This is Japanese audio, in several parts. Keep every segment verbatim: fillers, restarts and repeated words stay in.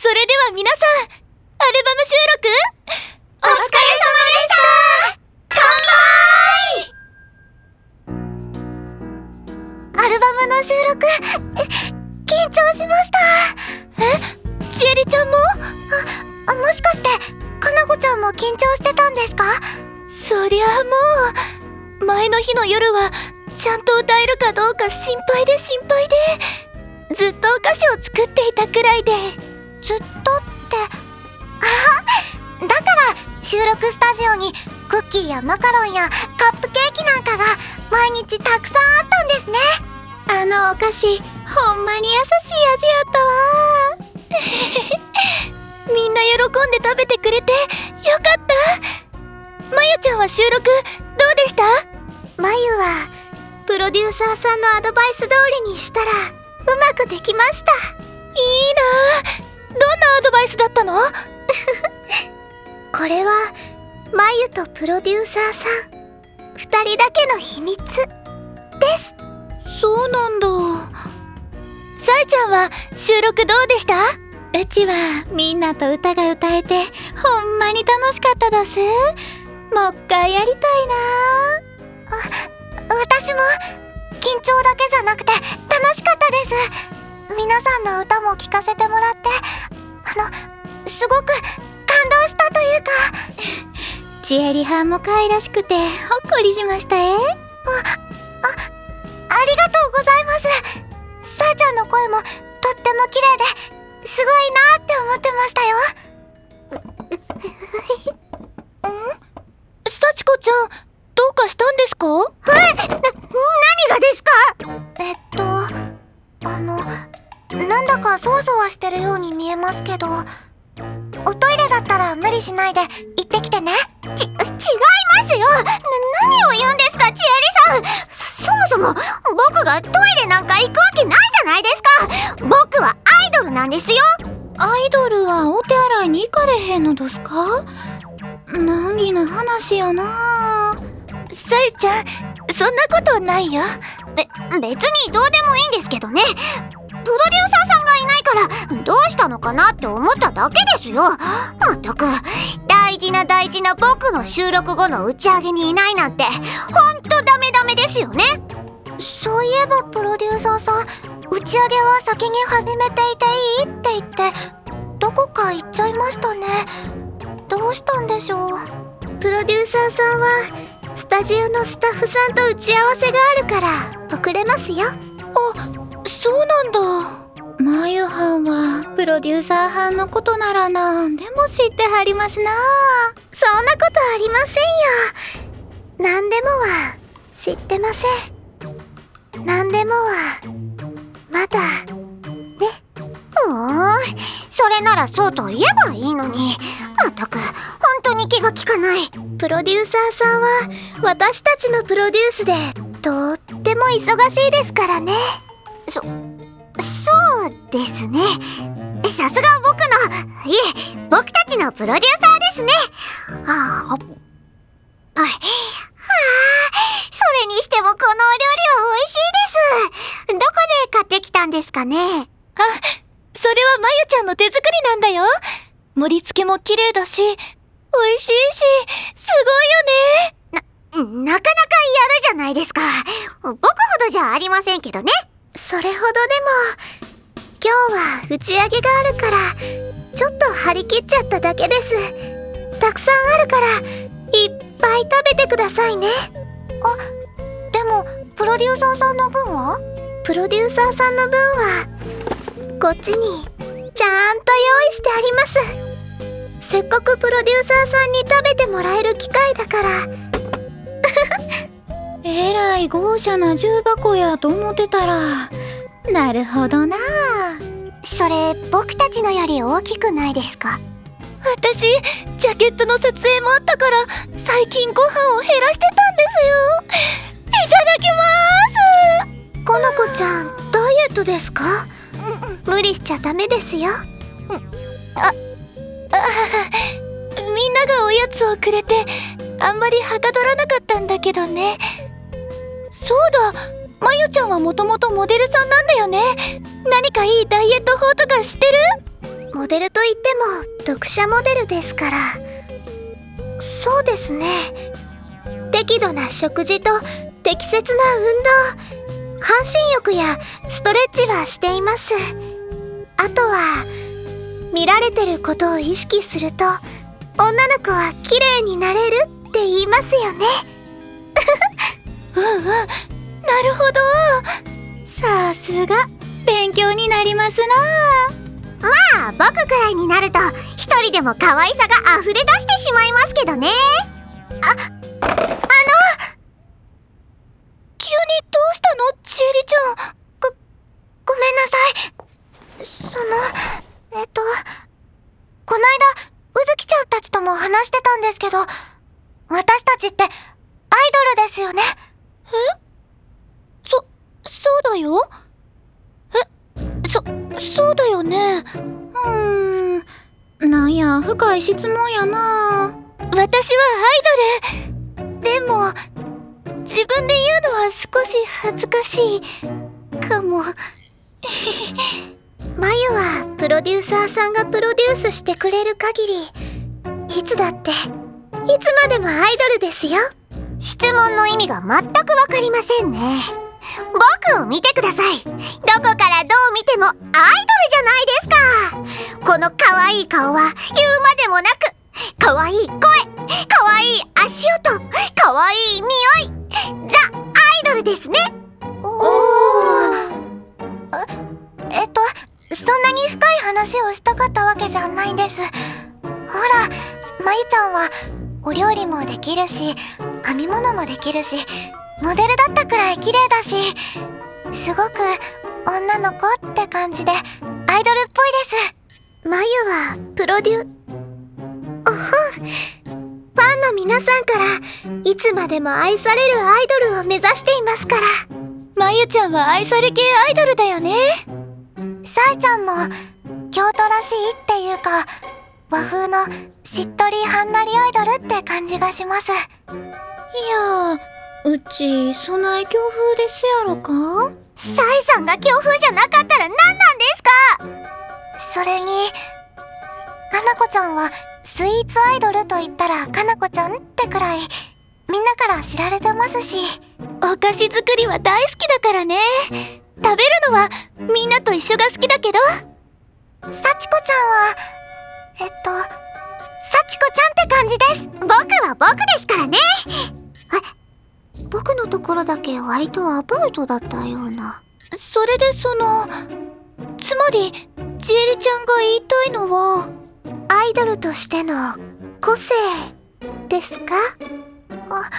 それでは皆さん、アルバム収録お疲れ様でした。乾杯。アルバムの収録緊張しました。え、ちえりちゃんも？あ、もしかしてかなこちゃんも緊張してたんですか？そりゃあもう前の日の夜はちゃんと歌えるかどうか心配で心配で、ずっとお菓子を作っていたくらいで。ずっとって、あ、だから収録スタジオにクッキーやマカロンやカップケーキなんかが毎日たくさんあったんですね。あのお菓子ほんまに優しい味やったわみんな喜んで食べてくれてよかった。まゆちゃんは収録どうでした？まゆはプロデューサーさんのアドバイス通りにしたらうまくできました。いいなぁ。どんなアドバイスだったの？これはまゆとプロデューサーさんふたりだけの秘密です。そうなんだ。さえちゃんは収録どうでした？うちはみんなと歌が歌えてほんまに楽しかったどす。もう一回やりたいな。あ、私も緊張だけじゃなくて楽しかったです。皆さんの歌も聴かせてもらって、あのすごく感動したというかちえりはんも可愛らしくてほっこりしましたえ。あ、あ、ありがとうございます。さえちゃんの声もとっても綺麗ですごいなって思ってましたよ。ん？幸子ちゃんどうかしたんですか？え、な、何がですか？えっとあのなんだかそわそわしてるように見えますけど、おトイレだったら無理しないで行ってきてね。ち、違いますよ。な、何を言うんですか、ちえりさん。そもそも僕がトイレなんか行くわけないじゃないですか。僕はアイドルなんですよ。アイドルはお手洗いに行かれへんのですか？難儀な話やな。さえちゃん、そんなことないよ。べ、別にどうでもいいんですけどね。プロデューサーさんがいないからどうしたのかなって思っただけですよ。まったく大事な大事な僕の収録後の打ち上げにいないなんてほんとダメダメですよね。そういえばプロデューサーさん、打ち上げは先に始めていていいって言ってどこか行っちゃいましたね。どうしたんでしょう。プロデューサーさんはスタジオのスタッフさんと打ち合わせがあるから遅れますよ。あ、そうなんだ。まゆはんはプロデューサーはんのことならなんでも知ってはりますな。そんなことありませんよ。なんでもは知ってません。なんでもはまだね。うーん、それならそうと言えばいいのに、まったく本当に気が利かない。プロデューサーさんは私たちのプロデュースでとっても忙しいですからね。そ、そうですね。さすが僕の、いえ、僕たちのプロデューサーですね。はあ、はい。はあ、それにしてもこのお料理は美味しいです。どこで買ってきたんですかね？あ、それはまゆちゃんの手作りなんだよ。盛り付けも綺麗だし、美味しいし、すごいよね。な、なかなかやるじゃないですか。僕ほどじゃありませんけどね。それほどでも今日は打ち上げがあるからちょっと張り切っちゃっただけです。たくさんあるからいっぱい食べてくださいね。あ、でもプロデューサーさんの分は？プロデューサーさんの分はこっちにちゃんと用意してあります。せっかくプロデューサーさんに食べてもらえる機会だからえらい豪奢な重箱やと思ってたら、なるほどな。それ僕たちのより大きくないですか？私ジャケットの撮影もあったから最近ご飯を減らしてたんですよ。いただきまーす。この子ちゃんダイエットですか？無理しちゃダメですよ。あ、あ、みんながおやつをくれてあんまりはかどらなかったんだけどね。そうだ、まゆちゃんはもともとモデルさんなんだよね。何かいいダイエット法とか知ってる？ モデルといっても読者モデルですから。そうですね。適度な食事と適切な運動、半身浴やストレッチはしています。あとは見られてることを意識すると女の子は綺麗になれるって言いますよね。 うんうん、なるほど。さすが勉強になりますな。 まあ僕くらいになると一人でも可愛さが溢れ出してしまいますけどね。あ、あの急にどうしたの、ちえりちゃん。 ご、ごめんなさい。その、えっとこないだうずきちゃんたちとも話してたんですけど、私たちってアイドルですよね。 え？そ、そうだよ。え、そ、そうだよね。うーん、なんや深い質問やな。私はアイドル。でも自分で言うのは少し恥ずかしいかも。 まゆはプロデューサーさんがプロデュースしてくれる限りいつだっていつまでもアイドルですよ。質問の意味が全くわかりませんね。僕を見てください。どこからどう見てもアイドルじゃないですか。この可愛い顔は言うまでもなく、可愛い声、可愛い足音、可愛い匂い、ザ・アイドルですね。おー、えっとそんなに深い話をしたかったわけじゃないんです。ほら、まゆちゃんはお料理もできるし、編み物もできるし、モデルだったくらい綺麗だし、すごく女の子って感じでアイドルっぽいです。まゆはプロデュおほん、ファンの皆さんからいつまでも愛されるアイドルを目指していますから。 まゆちゃんは愛され系アイドルだよね。 さえちゃんも京都らしいっていうか、和風のしっとりはんなりアイドルって感じがします。いや、うちそない強風ですやろか。 さえさんが強風じゃなかったら何なんですか。それにかなこちゃんはスイーツアイドルと言ったらかなこちゃんってくらいみんなから知られてますし。 お菓子作りは大好きだからね。食べるのはみんなと一緒が好きだけど、 幸子ちゃんはえっと幸子ちゃんって感じです。僕は僕ですからね。え、僕のところだけ割とアバウトだったような。 それでその、つまりちえりちゃんが言いたいのはアイドルとしての個性ですか。あ、はい、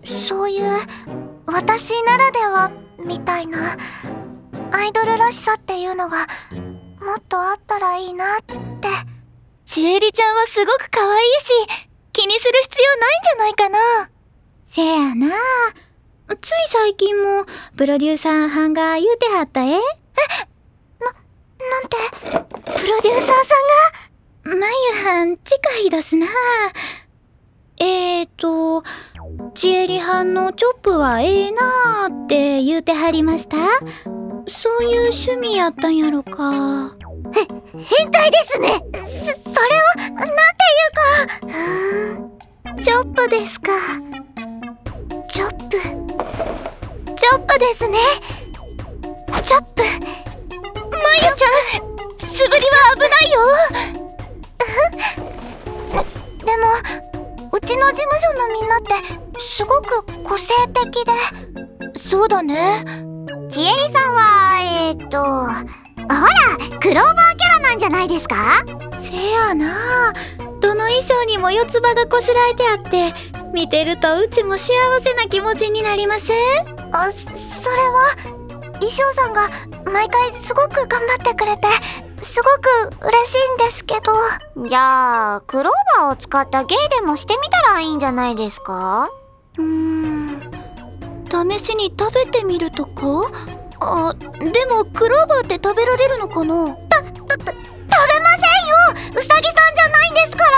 そういう私ならではみたいなアイドルらしさっていうのがもっとあったらいいなって。 ちえりちゃんはすごく可愛いし気にする必要ないんじゃないかな。せやな。つい最近もプロデューサーはんが言うてはったえ。え、 な、なんてプロデューサーさんが。 まゆはん近いどすな。えーとちえりはんのチョップはええなーって言うてはりました。そういう趣味やったんやろか。 へ、変態ですね。そ、それはなんていうか、ふーん、チョップですか。チョップチョップですね。チョップ。 まゆちゃん、素振りは危ないよ。 でもうちの事務所のみんなってすごく個性的で。 そうだね。 ちえりさんはえーっとほらクローバーキャラなんじゃないですか。 せやな。どの衣装にも四つ葉がこしらえてあって見てるとうちも幸せな気持ちになりません？ あ、それは衣装さんが毎回すごく頑張ってくれてすごく嬉しいんですけど。じゃあクローバーを使った芸でもしてみたらいいんじゃないですか。 うーん、試しに食べてみるとか。あ、でもクローバーって食べられるのかな。 た、た、た、食べませんよ。うさぎさんじゃないんですから。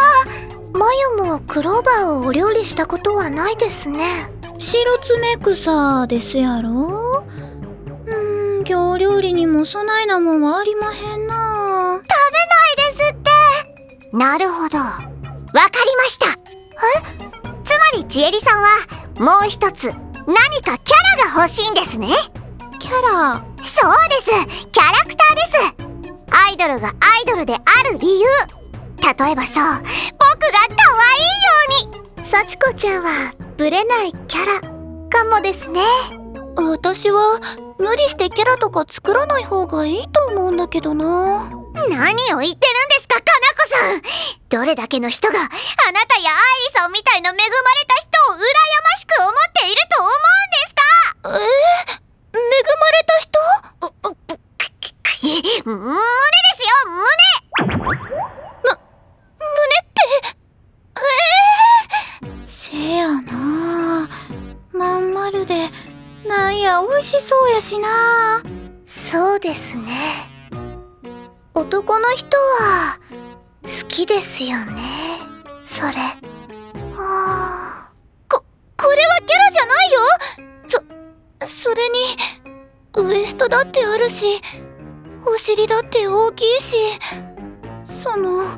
まゆもクローバーをお料理したことはないですね。 白爪草ですやろ。うーん、 今日料理にも備えなもんはありまへんな。 食べないですって。なるほど、わかりました。え？つまりちえりさんはもう一つ何かキャラが欲しいんですね。 キャラ？ そうです、キャラクターです。アイドルがアイドルである理由、例えばそう、僕が可愛いように。幸子ちゃんはブレないキャラかもですね。 私は無理してキャラとか作らない方がいいと思うんだけどな。 何を言ってるんですか、かなこさん。どれだけの人があなたや愛理さんみたいな恵まれた人を羨ましく思っていると思うんですか。 えー、恵まれた人？ う、う、く、く、く、胸ですよ、胸。む、胸ってえー、せやな。まん丸でなんや美味しそうやしな。 そうですね。男の人は好きですよね、それ。はあ、 こ、これはキャラじゃないよ。そ、それにウエストだってあるし、お尻だって大きいし、その、うー、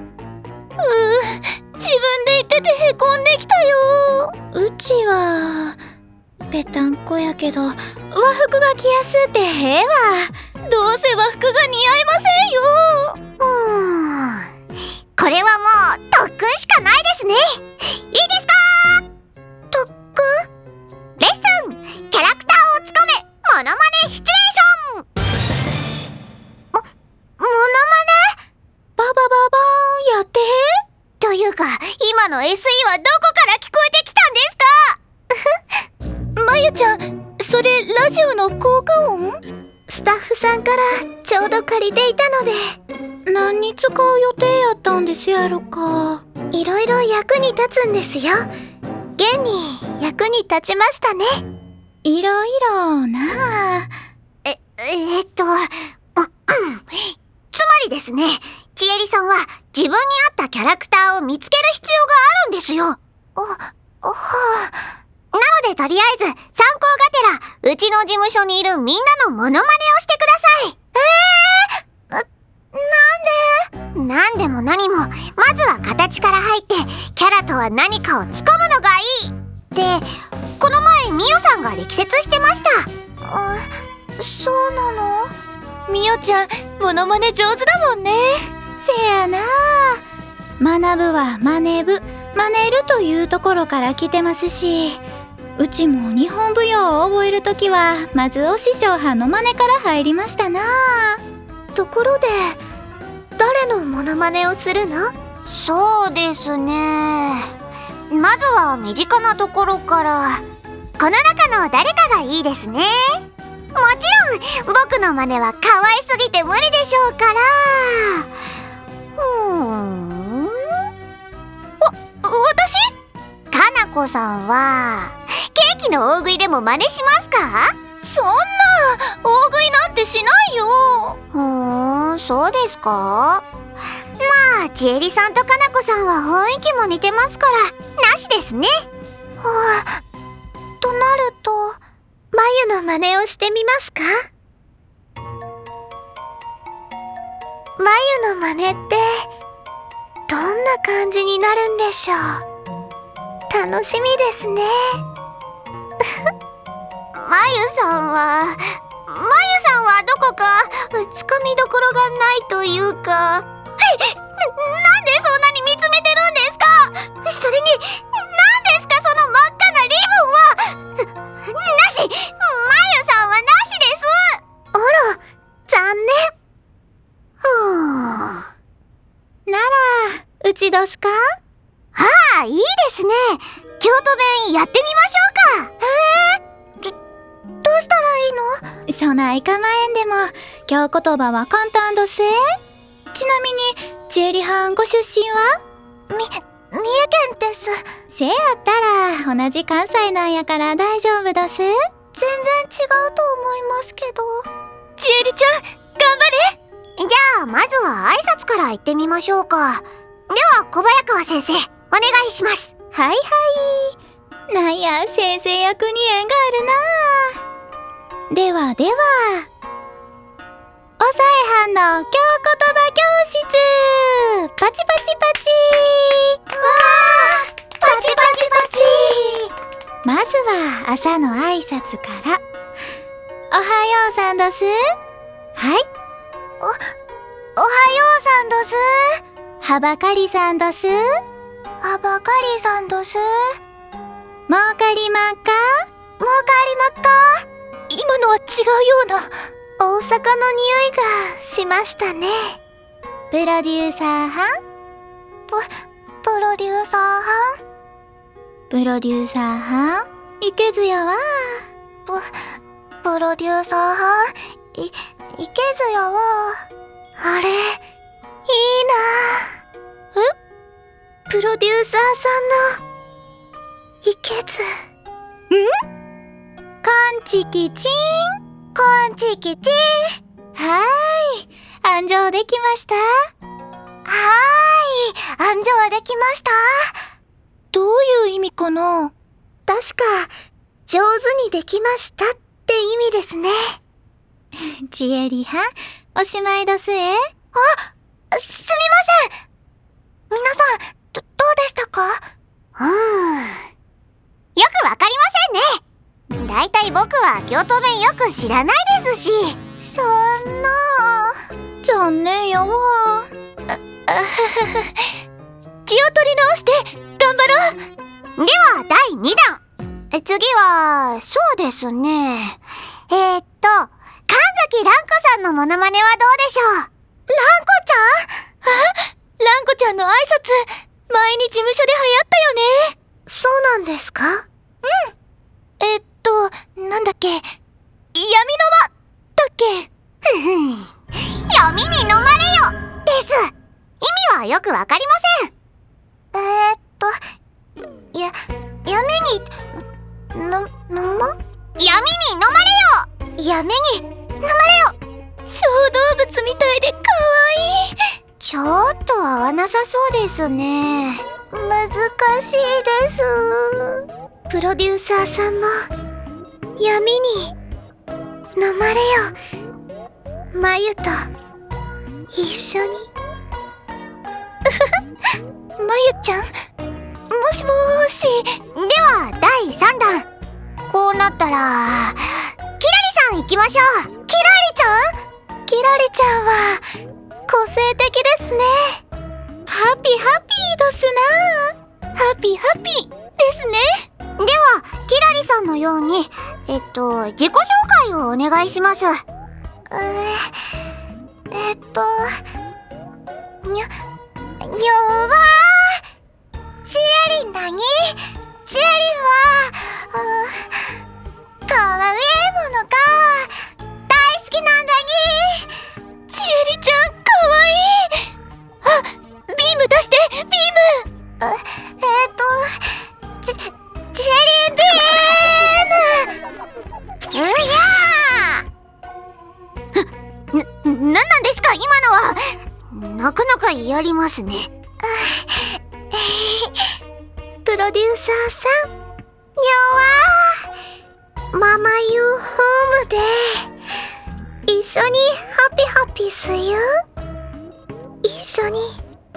自分で言っててへこんできたよ。うちはぺたんこやけど和服が着やすうてええわ。どうせ和服が似合いませんよ。 うーん、これはもう特訓しかないですね。いいですか？特訓？レッスン、キャラクターをつかめモノマネシチュエーション。も、モノマネ？ ババババーンやって。 というか、今の エスイー はどこから聞こえてきたんですか？まゆちゃん、それラジオの効果音？ スタッフさんからちょうど借りていたので。 何に使う予定やったんですやろか。 いろいろ役に立つんですよ。現に役に立ちましたね。 いろいろなあ。 え、えー、っと、うん、うん、つまりですね、ちえりさんは自分に合ったキャラクターを見つける必要があるんですよ。あ、はあ。なのでとりあえず参考がてらうちの事務所にいるみんなのモノマネをしてください。えー、なんで？なんでも何も、まずは形から入ってキャラとは何かをつかむのがいい。で、この前みおさんが力説してました。あ、そうなの？ みおちゃんモノマネ上手だもんね。せやな。学ぶは真似ぶ、真似るというところから来てますし、うちも日本舞踊を覚えるときはまずお師匠はんの真似から入りましたな。 ところで誰のモノマネをするの？そうですね、まずは身近なところから。この中の誰かがいいですね。もちろん僕の真似は可愛すぎて無理でしょうから。ふーん、わ、 私？ かなこさんはケーキの大食いでも真似しますか？ そんな大食いなんてしないよ。 ふーん、そうですか。まあちえりさんとかなこさんは雰囲気も似てますからなしですね。はあ、となるとまゆの真似をしてみますか？まゆの真似ってどんな感じになるんでしょう。楽しみですね。まゆさんはまゆさんはどこかつかみどころがないというか。はい、なんでそんなに見つめてるんですか？それに何ですかその真っ赤なリボンは。なし、まゆさんはなしです。あら、残念。ふーならうちどすか？ ああ、いいですね。京都弁やってみましょうか。えー、ど、どうしたらいいの？ そないかまえんでも京言葉は簡単どせ。ちなみにちえりはんご出身は？ み、三重県です。 せやったら同じ関西なんやから大丈夫どす。 全然違うと思いますけど。 ちえりちゃん頑張れ。 じゃあまずは挨拶から言ってみましょうか。では小早川先生お願いします。 はいはい。なんや先生役に縁があるな。ではではえはんの京言葉教室、パチパチパチ。 わー、パチパチパチ。 まずは朝の挨拶から。おはようさんどす。はい。 お、おはようさんどす。 はばかりさんどす。 はばかりさんどす。 もうかりまっか。 もうかりまっか。 今のは違うような。 大阪の匂いがしましたね。 プロデューサーはんプ、プロデューサーはんプロデューサーはんいけずやわ。 プ、プロデューサーはんい、いけずやわ。あれ、いいな。 え？ プロデューサーさんのいけず。 ん？こんちきちん。 こんちきちん。 はーい、安城できました。はーい、安城できました。 どういう意味かな？ 確か、上手にできましたって意味ですね。 ちえりはん、おしまいどすえ。 あ、すみません。皆さん、ど、どうでしたか？うーん。よくわかりませんね。だいたい僕は京都弁よく知らないですし。そんな。 残念やわ。あ、あはは気を取り直して頑張ろう。 ではだいにだん。え、次はそうですね。えー、っと神崎蘭子さんのモノマネはどうでしょう？蘭子ちゃん？ あ、蘭子ちゃんの挨拶前に事務所で流行ったよね。 そうなんですか？ うん。えっとなんだっけ、闇の間だっけ。 ふふん、闇に飲まれよです。意味はよくわかりません。えー、っとや闇にののま闇に飲まれよ。闇に飲まれよ。 小動物みたいでかわいい。 ちょっと合わなさそうですね。難しいです。プロデューサーさんも闇に飲まれよ。まゆと一緒に。 まゆちゃん、もしもーし。 ではだいさんだん。こうなったらキラリさん行きましょう。キラリちゃん？キラリちゃんは個性的ですね。 ハピハピーどすな。ハピハピですね。 ではキラリさんのようにえっと自己紹介をお願いします。えー、えっとにゃにょーわーちえりんだに。ちえりんはかわいいものが大好きなんだに。 ちえりちゃんかわいい。あ、ビーム出してビーム。 え、えー、っとち、ちえりんビーム。うやー。な、なんなんですか今のは。なかなかやりますね。プロデューサーさん、にょわー。ママユーホームで一緒にハピハピすゆ。一緒に。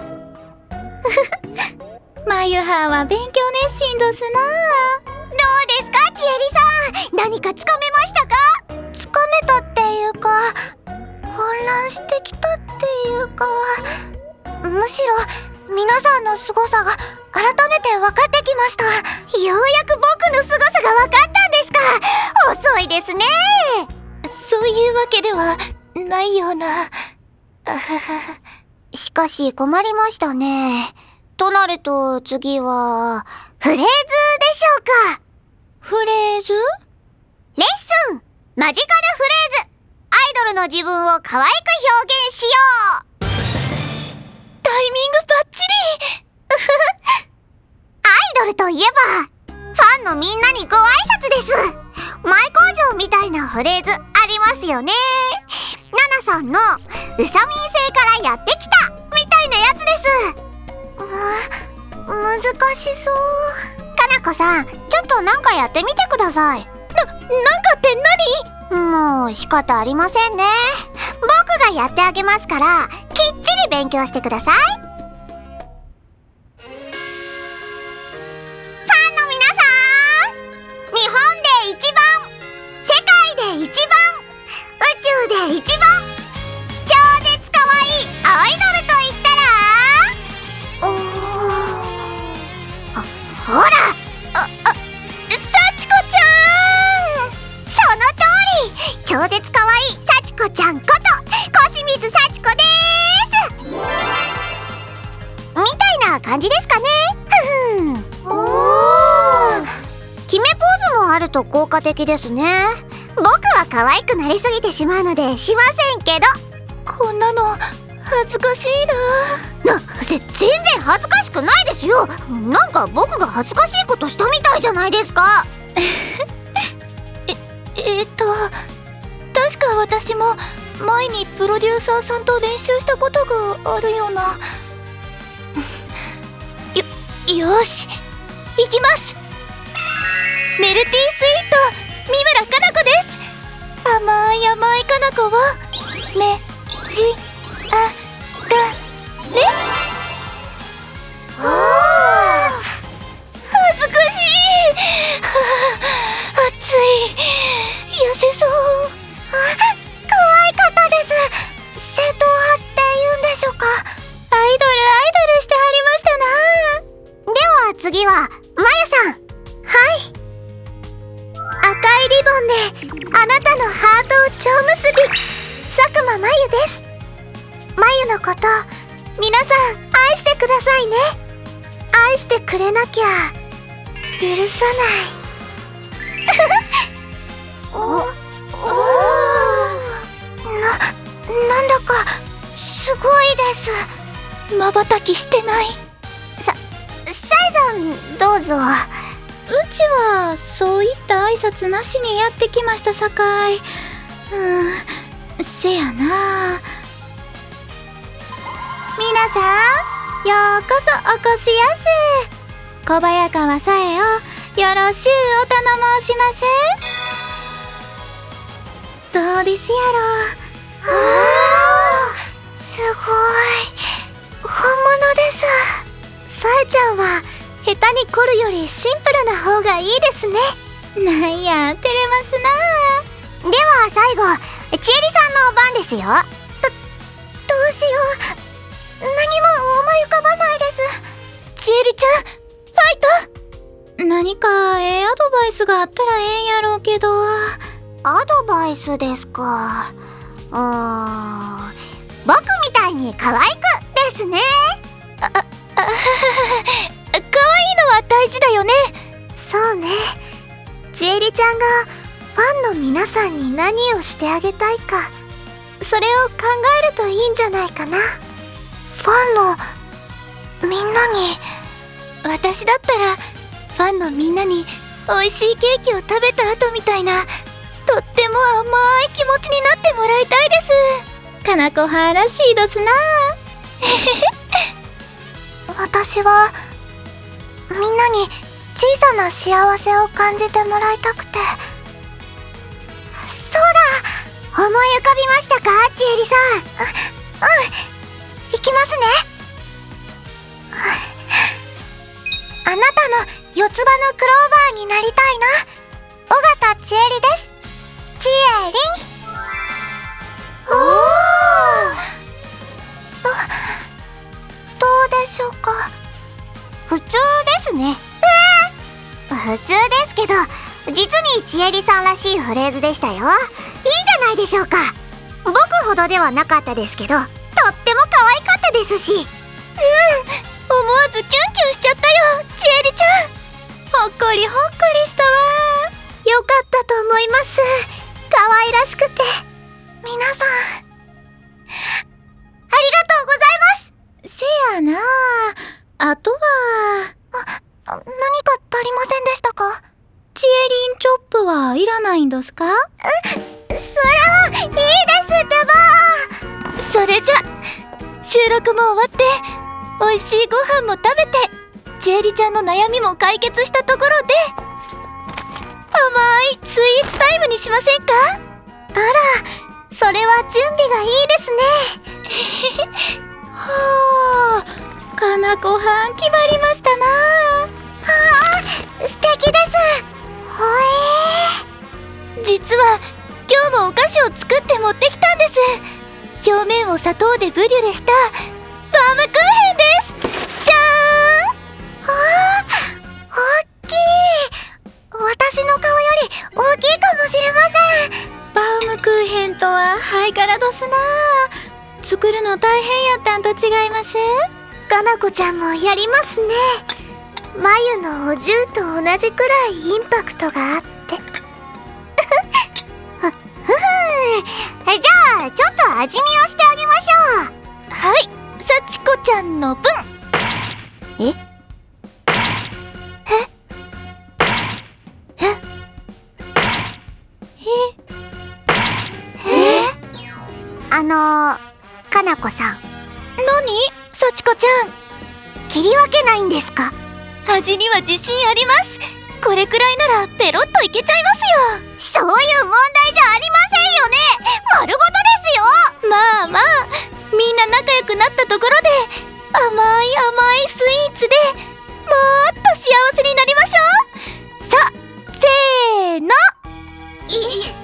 まゆはんは勉強熱心どすな。 どうですかちえりさん、何かつかめましたか？つかめたっていうか混乱してきたっていうか、むしろ皆さんの凄さが改めて分かってきました。ようやく僕の凄さが分かったんですか？遅いですね。 そういうわけではないような。あはは。 しかし困りましたね。となると次はフレーズでしょうか？ フレーズ？ レッスンマジカルフレーズ。アイドルの自分を可愛く表現しよう。 タイミングバッチリ。 アイドルといえばファンのみんなにご挨拶です。前工場みたいなフレーズありますよね。ナナさんのうさみん星からやってきたみたいなやつです。う難しそう。かなこさん、ちょっとなんかやってみてください。 な、なんかって何？ もう仕方ありませんね。 僕がやってあげますから、きっちり勉強してください。ファンの皆さん、日本で一番、世界で一番、宇宙で一番、超絶かわいいアイドルと言ったら、おー、あ、ほら、あ、あ、幸子ちゃん。その通り、超絶かわいい幸子ちゃんこと小清水幸子でーす。みたいな感じですかね。ふふん。おー、決めポーズもあると効果的ですね。僕は可愛くなりすぎてしまうのでしませんけど。 こんなの恥ずかしいな。な、ぜ、全然恥ずかしくないですよ。なんか僕が恥ずかしいことしたみたいじゃないですか。 え、えー、っと確か私も前にプロデューサーさんと練習したことがあるような。よ、よし、いきます。メルティースイート三村かな子です。甘い甘いかな子をめしあがれ。 おー、 恥ずかしい。はあ、暑い。痩せそう。 可愛かったです。正統派って言うんでしょうか。 アイドルアイドルしてはりましたな。 では次はまゆさん。はい、赤いリボンであなたのハートを蝶結び、佐久間まゆです。まゆのこと皆さん愛してくださいね。愛してくれなきゃ許さない。お、おー、な、なんだかすごいです。 瞬きしてない。 さ、サイさんどうぞ。 うちはそういった挨拶なしにやってきましたさかい。うん、せやな。皆さん、ようこそお越しやす。小早川さえをよろしゅうお頼申します。どうですやろ。 はあ、すごい本物です。さえちゃんは下手に凝るよりシンプルな方がいいですね。 なんや照れますな。 では最後、ちえりさんの番ですよ。ど、どうしよう、何も思い浮かばないです。 ちえりちゃん、ファイト。何かええアドバイスがあったらええんやろうけど。 アドバイスですか。うーん、僕みたいに可愛くですね。 あ、あ、あ可愛いのは大事だよね。 そうね。ちえりちゃんがファンの皆さんに何をしてあげたいか、それを考えるといいんじゃないかな。ファンのみんなに。 私だったらファンのみんなに美味しいケーキを食べた後みたいな、とっても甘い気持ちになってもらいたいです。かなこはらしいどすな。 私はみんなに小さな幸せを感じてもらいたくて。そうだ、思い浮かびましたか、ちえりさん。う、うん、いきますね。あなたの四つ葉のクローバーになりたいな、尾形ちえりです。ちえりん。おー、ど、どうでしょうか。普通ですね。えー、普通ですけど、実にちえりさんらしいフレーズでしたよ。いいんじゃないでしょうか。僕ほどではなかったですけど、とっても可愛かったですし。うん、 思わずキュンキュンしちゃったよ、ちえりちゃん。ほっこりほっこりしたわ。 よかったと思います。可愛らしくて。皆さん、ありがとうございます。 せやな。あとはあ、何か足りませんでしたか。 ちえりんチョップはいらないんですか。 それはいいですってば。 それじゃ収録も終わって美味しいご飯も食べて、ちえりちゃんの悩みも解決したところで、甘いスイーツタイムにしませんか。 あら、 それは準備がいいですね。 はあ、かなこはん決まりましたな。 はあ、素敵です。ほえー。 実は今日もお菓子を作って持ってきたんです。表面を砂糖でブリュレしたバームクーヘンです。じゃーん。 わあ、大きい。私の顔より大きいかもしれません。 バームクーヘンとはハイカラドスな。作るの大変やったんと違います？ かなこちゃんもやりますね。眉のお重と同じくらいインパクトがあって。ふふふん。じゃあちょっと味見をしてあげましょう。 はい、幸子ちゃんの分。 え？あのー、かなこさん。 何？幸子ちゃん。 切り分けないんですか？ 味には自信あります。これくらいならペロッといけちゃいますよ。そういう問題じゃありませんよね。丸ごとですよ。 まあまあ、みんな仲良くなったところで甘い甘いスイーツでもっと幸せになりましょう。さ、せーの。 い